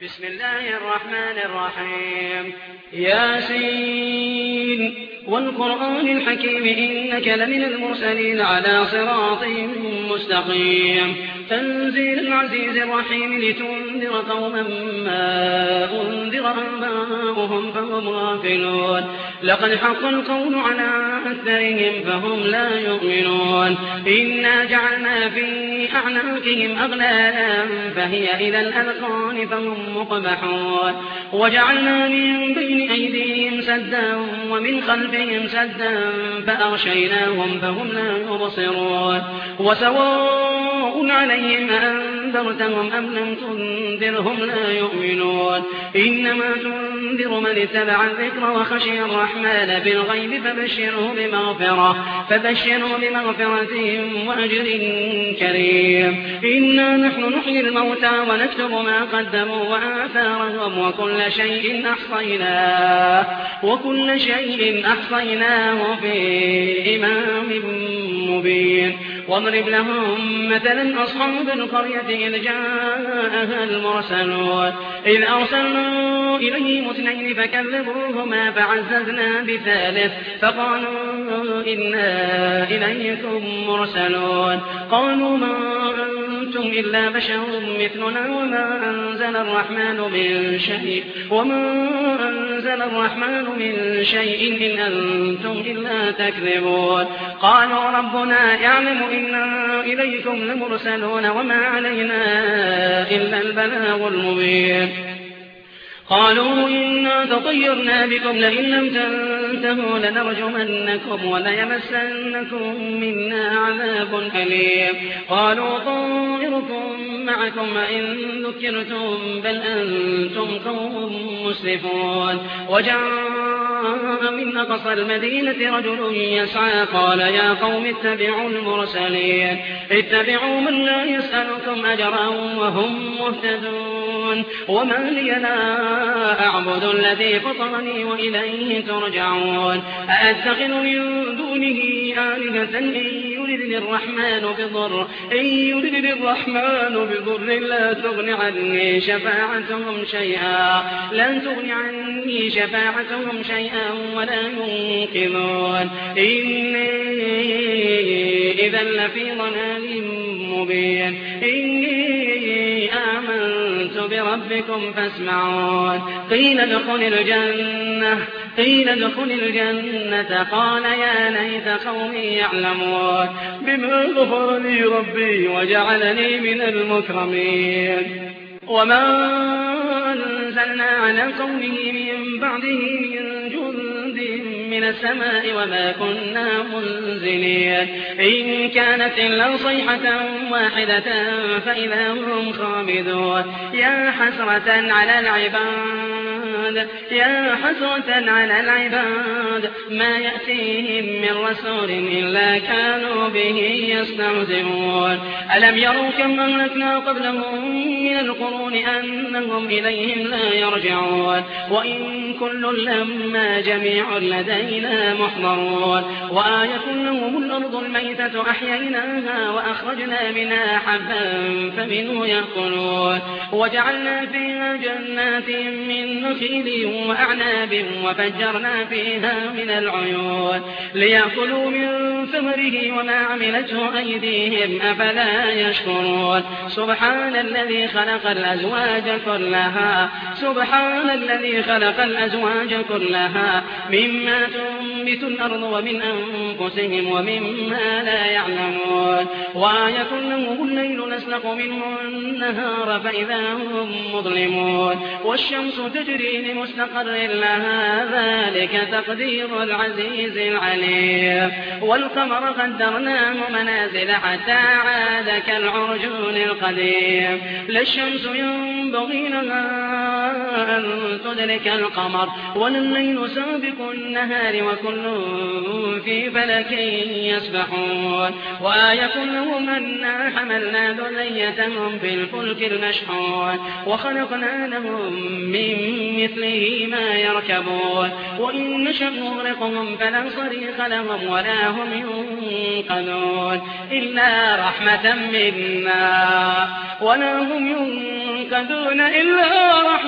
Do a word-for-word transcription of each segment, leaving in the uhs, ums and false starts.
بسم الله الرحمن الرحيم ياسين والقرآن الحكيم إنك لمن المرسلين على صراط مستقيم تنزيل العزيز الرحيم لتنذر قوما ما أنذر آباؤهم فهم غافلون لقد حق القول على أكثرهم فهم لا يؤمنون إنا جعلنا في أعناقهم أغلالا فهي إلى الأذقان فهم مقمحون وجعلنا من بين أيديهم سدا ومن خلفهم سدا فأغشيناهم فهم لا يبصرون وسواء عليهم أنذرتهم أم لم تنذرهم لا يؤمنون إنما تنذر من اتبع الذكر وخشي الرحمن بالغيب فبشره بمغفرة فبشره بمغفرة وأجر كريم إنا نحن نحيي الموتى ونكتب ما قدموا وآثارهم وكل شيء أحصيناه وكل شيء أحصيناه في إمام مبين واضرب لهم مثلا أصحاب القرية إذ جاءها المرسلون إذ أرسلنا إليهم اثنين فكذبوهما فعززنا بثالث فقالوا إنا إليكم مرسلون قالوا ما أنتم إلا بشر مثلنا وما أنزل الرحمن من شيء وما أنزل الرحمن من شيء إن أنتم إلا تكذبون قالوا ربنا يعلم إنا إليكم لمرسلون وما علينا إلا البلاغ المبين قالوا إنا تطيرنا بكم لئن لم تنتهوا لنرجمنكم وليمسنكم منا عذاب أليم قالوا طائركم معكم وإن ذكرتم بل أنتم قوم مسرفون وجاء من أقصى المدينة رجل يسعى قال يا قوم اتبعوا المرسلين اتبعوا من لا يسألكم أجرا وهم مهتدون وما لي لا أعبد الذي فطرني وإليه ترجعون أأتخذ من دونه آلهة إن يردني الرحمن بضر إن يردني الرحمن بضر لا تغن عني شفاعتهم شيئا لا تغن عني شفاعتهم شيئا ولا ينقذون إني إذا لفي ضلال مبين إني آمنت بربكم فاسمعون قيل ادخل الجنة قيل ادخل الجنة قال يا ليت قومي يعلمون بما غفر لي ربي وجعلني من المكرمين وما أنزلنا على قومه من بعده من جند من السماء وما كنا منزلين إن كانت إلا صيحة واحدة فإذا هم خامدون يا حسرة على العباد يا حسرة على العباد ما يأتيهم من رسول إلا كانوا به يستهزئون ألم يروا كم أهلكنا قبلهم من القرون أنهم إليهم لا يرجعون وإن كل لما جميع لدينا محضرون وآية لهم الأرض الميتة أحييناها وأخرجنا منها حبا فمنه يأكلون وجعلنا فيها جنات من نخيل وأعناب وفجرنا فيها من العيون ليأكلوا من ثمره وما عملته أيديهم أفلا يشكرون سبحان الذي خلق الأزواج كلها سبحان الذي خلق الأزواج كلها مما تنبت الأرض ومن أنفسهم ومما لا يعلمون وآية لهم الليل نسلخ منه النهار فإذا هم مظلمون والشمس تجري لمستقر لها ذلك تقدير العزيز العليم والقمر قدرناه منازل حتى عاد كالعرجون القديم لا الشمس ينبغي لها أن تدرك القمر ولا الليل سابق النهار وكل في فلك يسبحون وآية لهم أنا حملنا ذريتهم في الفلك المشحون وخلقنا لهم من مثله ما يركبون وإن نشأ نغرقهم فلا صريخ لهم ولا هم ينقذون إلا رحمة منا ولا هم ينقذون إلا رحمة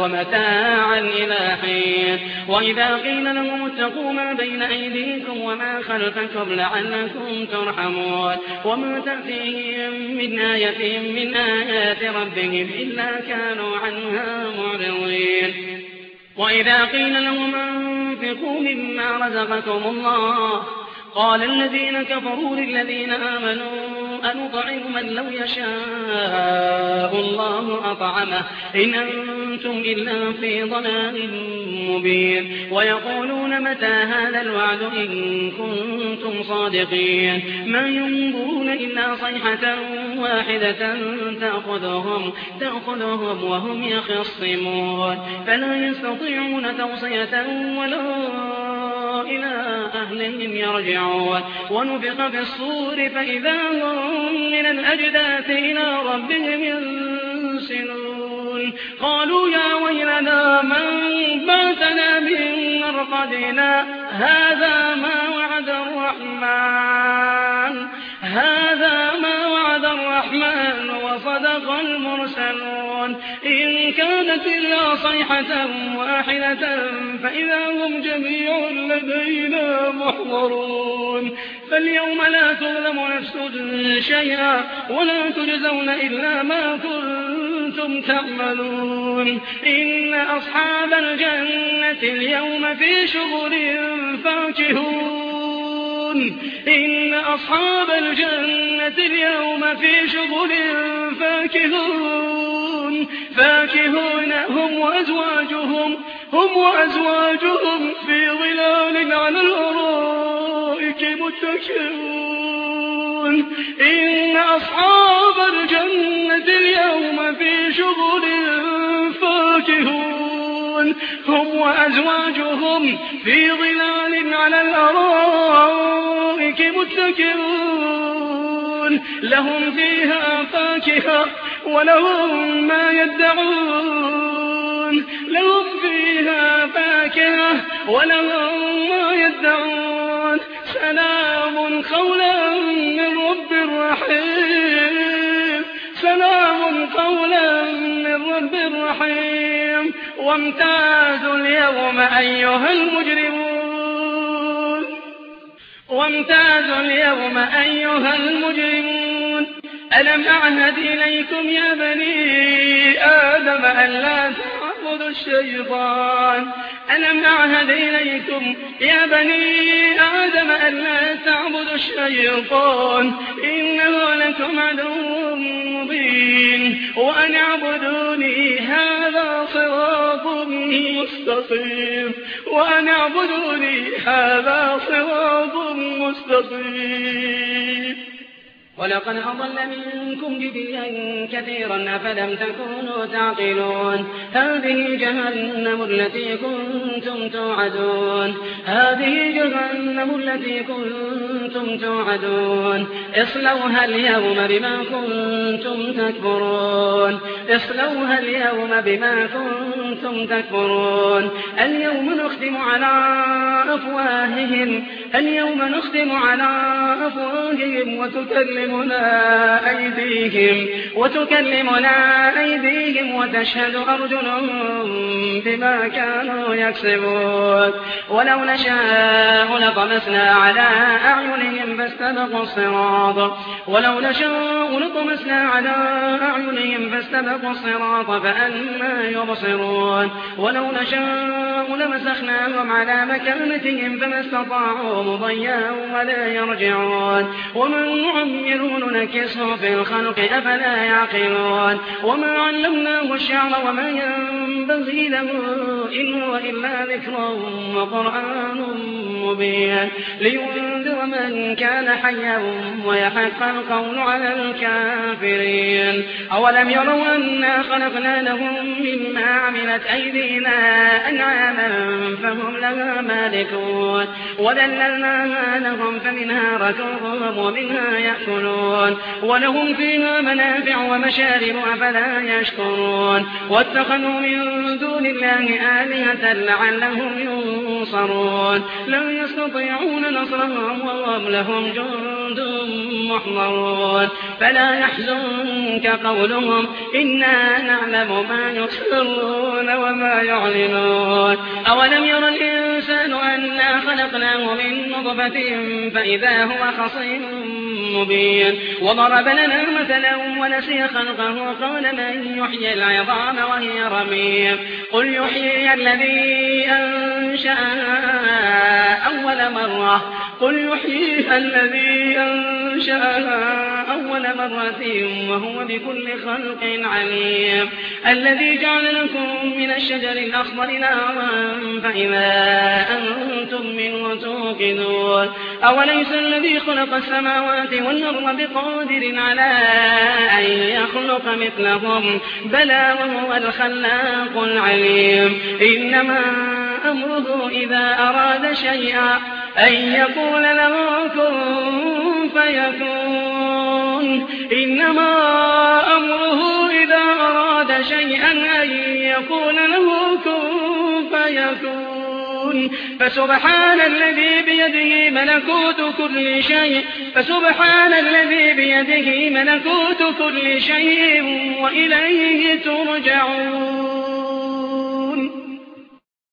ومتاعا إلى حين وإذا قيل لهم اتقوا ما بين أيديكم وما خلفكم لعلكم ترحمون وما تأتيهم من آية من آيات ربهم إلا كانوا عنها معرضين وإذا قيل لهم أنفقوا مما رزقكم الله قال الذين كفروا للذين آمنوا أنطعم من لو يشاء الله أطعمه إن أنتم إلا في ضلال مبين ويقولون متى هذا الوعد إن كنتم صادقين ما ينظرون إلا صيحة واحدة تأخذهم, تأخذهم وهم يخصمون فلا يستطيعون توصية ولا إلى أهلهم يرجعون ونفخ في الصور فإذا هم من الأجداث إلى ربهم ينسلون قالوا يا ويلنا من بعثنا من مرقدنا هذا ما وعد الرحمن هذا ما وعد الرحمن وصدق المرسلون إن كانت إلا صيحة واحدة فإذا هم جميع لدينا محضرون فاليوم لا تظلم نفس شيئا ولا تجزون إلا ما كنتم تعملون إن أصحاب الجنة اليوم في شغل فاكهون إن أصحاب الجنة اليوم في شغل فاكهون فاكهون هم وأزواجهم هم وأزواجهم في ظلال على الأرائك متكئون إن أصحاب الجنة اليوم في شغل فاكهون هم وأزواجهم في ظلال على الأرائك متكئون لهم فيها فاكهة ولهم ما يدعون لهم فيها فاكهة ولهم ما يدعون سلام قولا من رب رحيم سلام قولا من رب رحيم وامتازوا اليوم أيها المجرمون وامتازوا اليوم أيها المجرمون ألم أعهد إليكم يا بني آدم أن لا تعبدوا الشيطان ألم أعهد إليكم يا بني آدم أن لا تعبدوا الشيطان إنه لكم عدو مبين وأن اعبدوني هذا صراط مستقيم وأن اعبدوني هذا صراط مستقيم ولقد أضل منكم جبلا كثيرا أفلم تكونوا تعقلون هذه جهنم التي كنتم توعدون هذه جهنم التي كنتم توعدون اصلوها اليوم بما كنتم تكفرون اصلوها اليوم بما كنتم تكفرون اليوم نختم على أفواههم اليوم نختم على أفواههم وتكلمنا أيديهم وتكلمنا أيديهم وتشهد أرجلهم بما كانوا يكسبون ولو نشاء لطمسنا على أعينهم فاستبقوا الصراط ولو نشاء لطمسنا على أعينهم فاستبقوا الصراط فأنى يبصرون ولو نشاء لمسخناهم على مكانتهم فما استطاعوا مضيا ولا يرجعون ومن نعمره ننكسه في الخلق أفلا يعقلون وما علمناه الشعر وما ينبغي له إن هو إلا ذكر وقرآن مبين لينذر من كان حيا ويحق القول على الكافرين أولم يروا أنا خلقنا لهم مما عملت أيدينا أنعاما فهم لها مالكون وذللناها لهم فمنها ركوبهم ومنها يأكلون ولهم فيها منافع ومشارب أفلا يشكرون واتخذوا من دون الله آلهة لعلهم ينصرون لن يستطيعون نصرهم وهم لهم جند محضرون فلا يحزنك قولهم إنا نعلم ما يسرون وما يعلنون أولم ير الإنسان أنا خلقناه من نطفة فإذا هو خصيم مبين وضرب لنا مثلا ونسي خلقه قال من يحيي العظام وهي رميم قل يحيي الذي أنشأها أول مرة قل يحيي الذي أنشأها أول مرة وهو بكل خلق عليم الذي جعل لكم من الشجر الأخضر نارا فإذا أنتم منه توقدون أوليس الذي خلق السماوات والأرض بقادر على أن يخلق مثلهم بلى وهو الخلاق العليم إنما أمره إذا أراد شيئا أن يقول له كن فيكون إنما أمره إذا أراد شيئا أن يقول له كن فيكون فسبحان الذي بيده ملكوت كل شيء فسبحان الذي بيده ملكوت كل شيء وإليه ترجعون